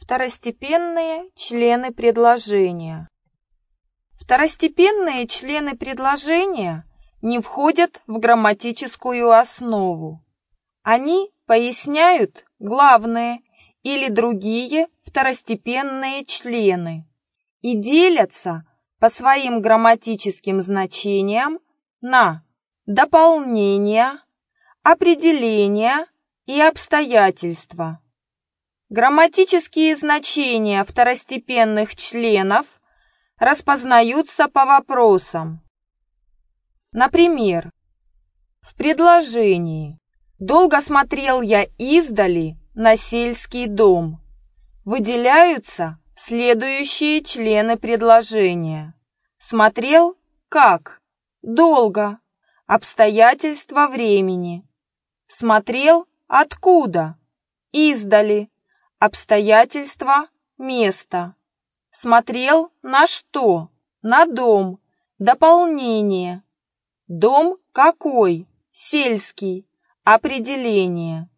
Второстепенные члены предложения. Второстепенные члены предложения не входят в грамматическую основу. Они поясняют главные или другие второстепенные члены и делятся по своим грамматическим значениям на дополнения, определения и обстоятельства. Грамматические значения второстепенных членов распознаются по вопросам. Например, в предложении «Долго смотрел я издали на сельский дом» выделяются следующие члены предложения. Смотрел как? Долго. Обстоятельства времени. Смотрел откуда? Издали. Обстоятельства места. Смотрел на что? На дом. Дополнение. Дом какой? Сельский. Определение.